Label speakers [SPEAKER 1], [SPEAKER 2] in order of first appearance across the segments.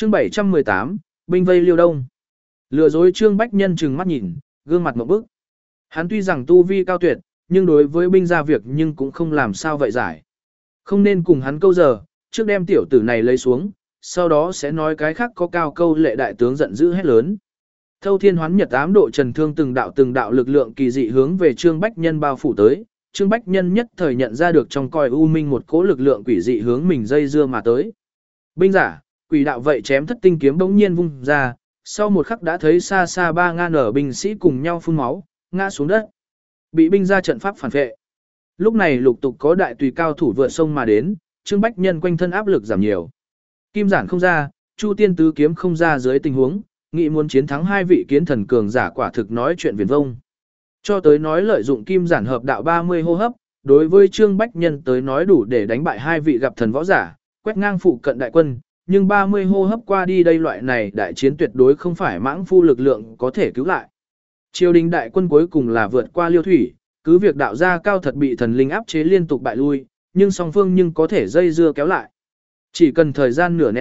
[SPEAKER 1] Chương 718, binh vây Liêu Đông. Lừa dối Trương Bách Nhân trừng mắt nhìn, gương mặt ngộp bức. Hắn tuy rằng tu vi cao tuyệt, nhưng đối với binh gia việc nhưng cũng không làm sao vậy giải. Không nên cùng hắn câu giờ, trước đem tiểu tử này lấy xuống, sau đó sẽ nói cái khác có cao câu lệ đại tướng giận dữ hét lớn. Thâu thiên hoán nhật ám độ trần thương từng đạo lực lượng kỳ dị hướng về Trương Bách Nhân bao phủ tới. Trương Bách Nhân nhất thời nhận ra được trong còi u minh một cỗ lực lượng quỷ dị hướng mình dây dưa mà tới. Binh giả, quỷ đạo vậy chém thất tinh kiếm bỗng nhiên vung ra, sau một khắc đã thấy xa xa 3.000 ở binh sĩ cùng nhau phun máu, ngã xuống đất. Bị binh ra trận pháp phản vệ. Lúc này lục tục có đại tùy cao thủ vượt sông mà đến, Trương Bách Nhân quanh thân áp lực giảm nhiều. Kim giản không ra, Chu Tiên tứ kiếm không ra dưới tình huống, nghị muốn chiến thắng hai vị kiến thần cường giả quả thực nói chuyện viển vông. Cho tới nói lợi dụng kim giản hợp đạo 30 hô hấp, đối với Trương Bách Nhân tới nói đủ để đánh bại hai vị gặp thần võ giả, quét ngang phụ cận đại quân, nhưng 30 hô hấp qua đi đây loại này đại chiến tuyệt đối không phải mãng phu lực lượng có thể cứu lại. Triều đình đại quân cuối cùng là vượt qua Liêu Thủy, cứ việc đạo gia cao thật bị thần linh áp chế liên tục bại lui, nhưng song phương nhưng có thể dây dưa kéo lại. Chỉ cần thời gian nửa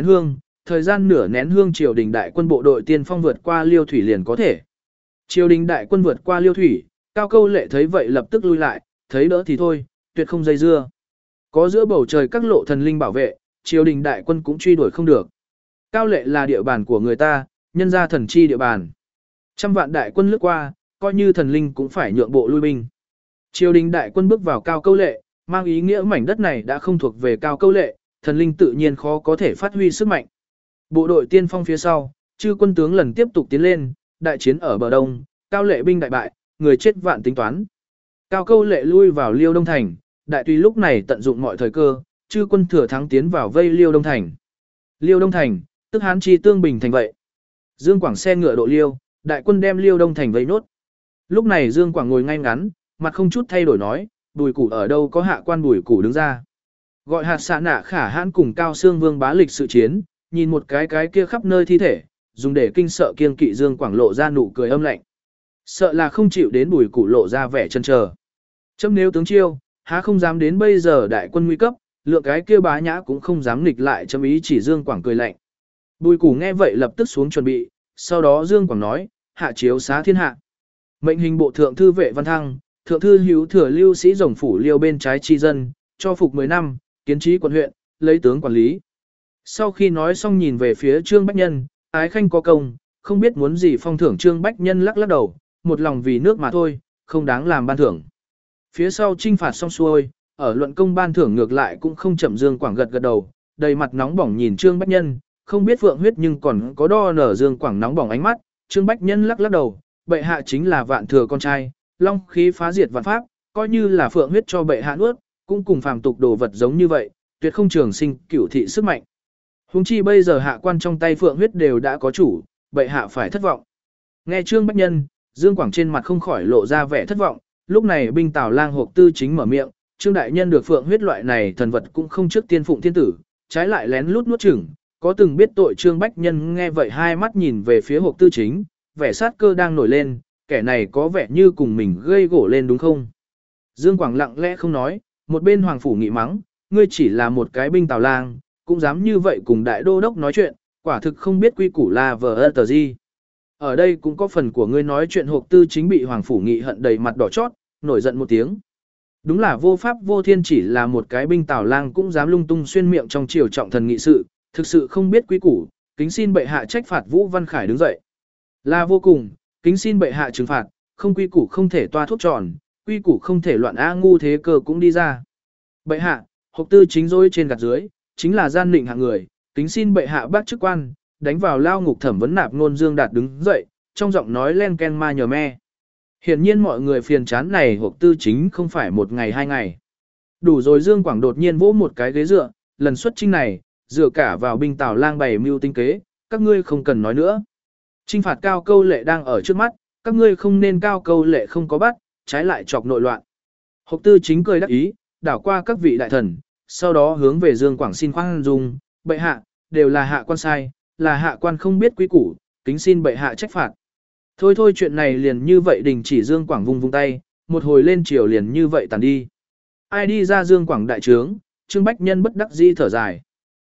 [SPEAKER 1] nén hương triều đình đại quân bộ đội tiên phong vượt qua Liêu Thủy liền có thể. Triều đình đại quân vượt qua Liêu Thủy, Cao Câu Lệ thấy vậy lập tức lui lại, thấy đỡ thì thôi, tuyệt không dây dưa. Có giữa bầu trời các lộ thần linh bảo vệ, triều đình đại quân cũng truy đuổi không được. Cao Lệ là địa bàn của người ta, nhân ra thần chi địa bàn. Trăm vạn đại quân lướt qua, coi như thần linh cũng phải nhượng bộ lui binh. Triều đình đại quân bước vào Cao Câu Lệ, mang ý nghĩa mảnh đất này đã không thuộc về Cao Câu Lệ, thần linh tự nhiên khó có thể phát huy sức mạnh. Bộ đội tiên phong phía sau, chư quân tướng lần tiếp tục tiến lên, đại chiến ở bờ đông, Cao Lệ binh đại bại, người chết vạn tính toán. Cao Câu Lệ lui vào Liêu Đông thành, đại tùy lúc này tận dụng mọi thời cơ, chư quân thừa thắng tiến vào vây Liêu Đông thành. Liêu Đông thành, tức Hán Chi Tương Bình thành vậy. Dương Quảng xe ngựa độ Liêu, đại quân đem Liêu Đông thành vây nốt. Lúc này Dương Quảng ngồi ngay ngắn, mặt không chút thay đổi nói, Bùi Củ ở đâu có hạ quan Bùi Củ đứng ra. Gọi hạt xạ nạ Khả Hãn cùng Cao Xương Vương bá lịch sự chiến, nhìn một cái kia khắp nơi thi thể, dùng để kinh sợ kiên kỵ Dương Quảng lộ ra nụ cười âm lạnh. Sợ là không chịu đến Bùi Củ lộ ra vẻ chân chờ. Chấm nếu tướng chiêu, há không dám đến bây giờ đại quân nguy cấp, lượng cái kia bá nhã cũng không dám nghịch lại chấm ý chỉ Dương Quảng cười lạnh. Bùi Củ nghe vậy lập tức xuống chuẩn bị, sau đó Dương Quảng nói, hạ chiếu xá thiên hạ. Mệnh hình bộ thượng thư Vệ Văn Thăng, thượng thư hữu thừa lưu sĩ rồng phủ Liêu bên trái chi dân, cho phục 10 năm, kiến trí quận huyện, lấy tướng quản lý. Sau khi nói xong nhìn về phía Trương Bách Nhân, ái khanh có công, không biết muốn gì phong thưởng. Trương Bách Nhân lắc lắc đầu, một lòng vì nước mà thôi, không đáng làm ban thưởng. Phía sau trinh phạt xong xuôi, ở luận công ban thưởng ngược lại cũng không chậm. Dương Quảng gật gật đầu, đầy mặt nóng bỏng nhìn Trương Bách Nhân, không biết phượng huyết nhưng còn có đo nở. Dương Quảng nóng bỏng ánh mắt, Trương Bách Nhân lắc lắc đầu, bệ hạ chính là vạn thừa con trai, long khí phá diệt vạn pháp, coi như là phượng huyết cho bệ hạ nuốt, cũng cùng phàm tục đồ vật giống như vậy, tuyệt không trường sinh cửu thị sức mạnh. Huống chi bây giờ hạ quan trong tay phượng huyết đều đã có chủ, bệ hạ phải thất vọng. Nghe Trương Bách Nhân, Dương Quảng trên mặt không khỏi lộ ra vẻ thất vọng, lúc này binh Tào Lang Hộp Tư chính mở miệng, Trương đại nhân được phượng huyết loại này thần vật cũng không trước tiên phụng thiên tử, trái lại lén lút nuốt chửng, có từng biết tội. Trương Bách Nhân nghe vậy hai mắt nhìn về phía Hộp Tư chính, vẻ sát cơ đang nổi lên, kẻ này có vẻ như cùng mình gây gổ lên đúng không? Dương Quảng lặng lẽ không nói, một bên hoàng phủ nghị mắng, ngươi chỉ là một cái binh Tào Lang, cũng dám như vậy cùng đại đô đốc nói chuyện, quả thực không biết quy củ là vờ tờ gì. Ở đây cũng có phần của ngươi nói chuyện. Hộp Tư chính bị hoàng phủ nghị hận đầy mặt đỏ chót, nổi giận một tiếng. Đúng là vô pháp vô thiên, chỉ là một cái binh Tào Lang cũng dám lung tung xuyên miệng trong triều trọng thần nghị sự, thực sự không biết quy củ, kính xin bệ hạ trách phạt. Vũ Văn Khải đứng dậy. Là vô cùng, kính xin bệ hạ trừng phạt, không quy củ không thể toa thuốc tròn, quy củ không thể loạn ngu thế cơ cũng đi ra. Bệ hạ, Hộp Tư chính dối trên gạt dưới, chính là gian định hạng người, kính xin bệ hạ bác chức quan, đánh vào lao ngục thẩm vấn nạp ngôn. Dương Đạt đứng dậy, trong giọng nói len ken ma nhờ me. Hiển nhiên mọi người phiền chán này Hộp Tư chính không phải một ngày hai ngày. Đủ rồi. Dương Quảng đột nhiên vỗ một cái ghế dựa, lần xuất chinh này, dựa cả vào binh Tào Lang bày mưu tinh kế, các ngươi không cần nói nữa. Chinh phạt Cao Câu Lệ đang ở trước mắt, các ngươi không nên Cao Câu Lệ không có bắt, trái lại chọc nội loạn. Hộp Tư chính cười đắc ý, đảo qua các vị đại thần, sau đó hướng về Dương Quảng xin khoan dung, bệ hạ, đều là hạ quan sai, là hạ quan không biết quý củ, kính xin bệ hạ trách phạt. Thôi thôi, chuyện này liền như vậy đình chỉ. Dương Quảng vung vung tay, một hồi lên chiều liền như vậy tàn đi. Ai đi ra Dương Quảng đại trướng? Trương Bách Nhân bất đắc dĩ thở dài.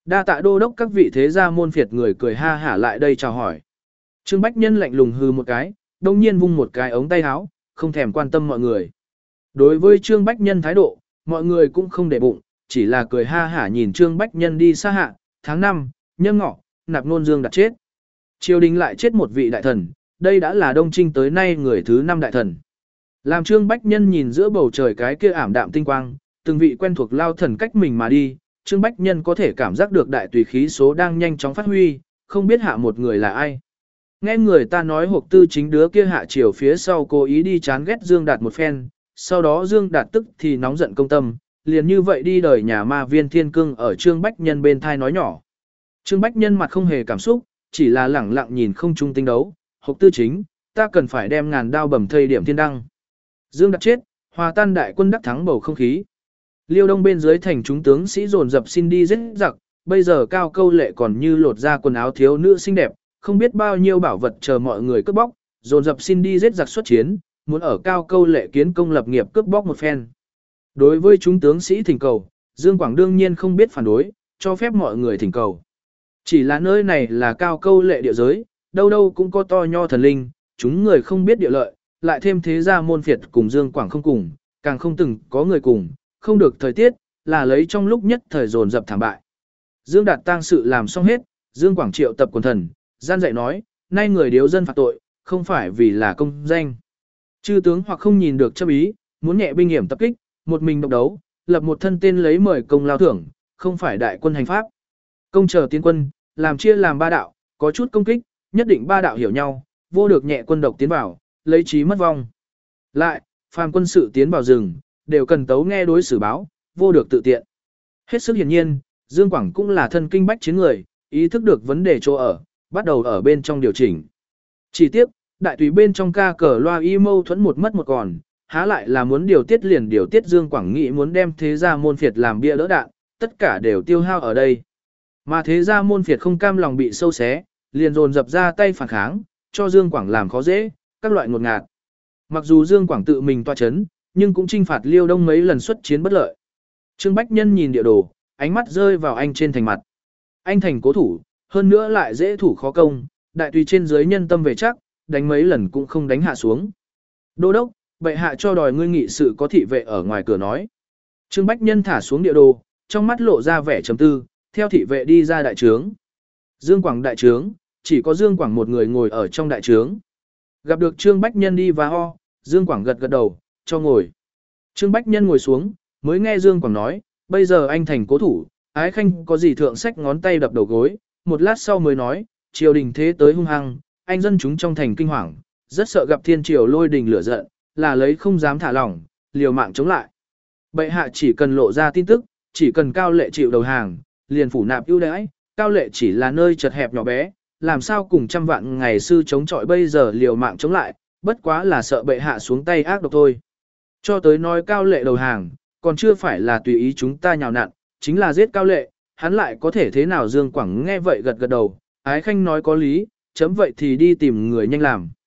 [SPEAKER 1] Đa tạ đô đốc các vị thế gia môn phiệt người cười ha hả lại đây chào hỏi. Trương Bách Nhân lạnh lùng hừ một cái, đông nhiên vung một cái ống tay áo, không thèm quan tâm mọi người. Đối với Trương Bách Nhân thái độ, mọi người cũng không để bụng, chỉ là cười ha hả nhìn Trương Bách Nhân đi xa hạ, tháng 5, nhâm ngọ, nạp nôn dương đặt chết. Triều đình lại chết một vị đại thần, đây đã là Đông Trinh tới nay người thứ 5 đại thần. Làm Trương Bách Nhân nhìn giữa bầu trời cái kia ảm đạm tinh quang, từng vị quen thuộc lao thần cách mình mà đi, Trương Bách Nhân có thể cảm giác được đại tùy khí số đang nhanh chóng phát huy, không biết hạ một người là ai. Nghe người ta nói Hộp Tư Chính đứa kia hạ chiều phía sau cố ý đi chán ghét Dương Đạt một phen, sau đó Dương Đạt tức thì nóng giận công tâm, liền như vậy đi đời nhà ma viên thiên cương ở Trương Bách Nhân bên thai nói nhỏ. Trương Bách Nhân mặt không hề cảm xúc, chỉ là lẳng lặng nhìn không trung tinh đấu, Hộp Tư Chính, ta cần phải đem ngàn đao bầm thây điểm thiên đăng. Dương Đạt chết, hòa tan đại quân đắc thắng bầu không khí. Liêu Đông bên dưới thành chúng tướng sĩ dồn dập xin đi giết giặc, bây giờ Cao Câu Lệ còn như lột ra quần áo thiếu nữ xinh đẹp, không biết bao nhiêu bảo vật chờ mọi người cướp bóc, dồn dập xin đi giết giặc xuất chiến, muốn ở Cao Câu Lệ kiến công lập nghiệp cướp bóc một phen. Đối với chúng tướng sĩ thỉnh cầu, Dương Quảng đương nhiên không biết phản đối, cho phép mọi người thỉnh cầu. Chỉ là nơi này là Cao Câu Lệ địa giới, đâu đâu cũng có to nho thần linh, chúng người không biết địa lợi, lại thêm thế gia môn phiệt cùng Dương Quảng không cùng, càng không từng có người cùng, không được thời tiết, là lấy trong lúc nhất thời dồn dập thảm bại. Dương Đạt tang sự làm xong hết, Dương Quảng triệu tập quần thần, gian dạy nói, nay người điếu dân phạt tội, không phải vì là công danh. Chư tướng hoặc không nhìn được chấp ý, muốn nhẹ binh hiểm tập kích, một mình độc đấu, lập một thân tên lấy mời công lao thưởng, không phải đại quân hành pháp. Công chờ tiến quân, làm chia làm ba đạo, có chút công kích, nhất định ba đạo hiểu nhau, vô được nhẹ quân độc tiến vào, lấy trí mất vong. Lại, phàm quân sự tiến vào rừng, đều cần tấu nghe đối xử báo, vô được tự tiện. Hết sức hiển nhiên, Dương Quảng cũng là thân kinh bách chiến người, ý thức được vấn đề chỗ ở, bắt đầu ở bên trong điều chỉnh. Chỉ tiếc, đại tùy bên trong ca cờ loa y mâu thuẫn một mất một còn, há lại là muốn điều tiết liền điều tiết. Dương Quảng nghĩ muốn đem thế gia môn phiệt làm bia đỡ đạn, tất cả đều tiêu hao ở đây. Mà thế gia môn phiệt không cam lòng bị sâu xé, liền dồn dập ra tay phản kháng, cho Dương Quảng làm khó dễ, các loại ngột ngạt. Mặc dù Dương Quảng tự mình toa chấn, nhưng cũng trinh phạt Liêu Đông mấy lần xuất chiến bất lợi. Trương Bách Nhân nhìn địa đồ, ánh mắt rơi vào anh trên thành mặt. Anh thành cố thủ, hơn nữa lại dễ thủ khó công, đại tùy trên dưới nhân tâm về chắc, đánh mấy lần cũng không đánh hạ xuống. Đô đốc, bệ hạ cho đòi ngươi nghị sự có thị vệ ở ngoài cửa nói. Trương Bách Nhân thả xuống địa đồ, trong mắt lộ ra vẻ trầm tư, theo thị vệ đi ra đại trướng. Dương Quảng đại trướng, chỉ có Dương Quảng một người ngồi ở trong đại trướng. Gặp được Trương Bách Nhân đi và ho, Dương Quảng gật gật đầu, cho ngồi. Trương Bách Nhân ngồi xuống, mới nghe Dương Quảng nói, bây giờ anh thành cố thủ, ái khanh có gì thượng sách ngón tay đập đầu gối, một lát sau mới nói, triều đình thế tới hung hăng, anh dân chúng trong thành kinh hoàng, rất sợ gặp thiên triều lôi đình lửa giận, là lấy không dám thả lỏng, liều mạng chống lại. Bệ hạ chỉ cần lộ ra tin tức, chỉ cần Cao Lệ chịu đầu hàng, liền phủ nạp ưu đãi, Cao Lệ chỉ là nơi chật hẹp nhỏ bé, làm sao cùng trăm vạn ngày sư chống chọi bây giờ liều mạng chống lại, bất quá là sợ bệ hạ xuống tay ác độc thôi. Cho tới nói Cao Lệ đầu hàng, còn chưa phải là tùy ý chúng ta nhào nặn, chính là giết Cao Lệ, hắn lại có thể thế nào. Dương Quảng nghe vậy gật gật đầu, ái khanh nói có lý, chấm vậy thì đi tìm người nhanh làm.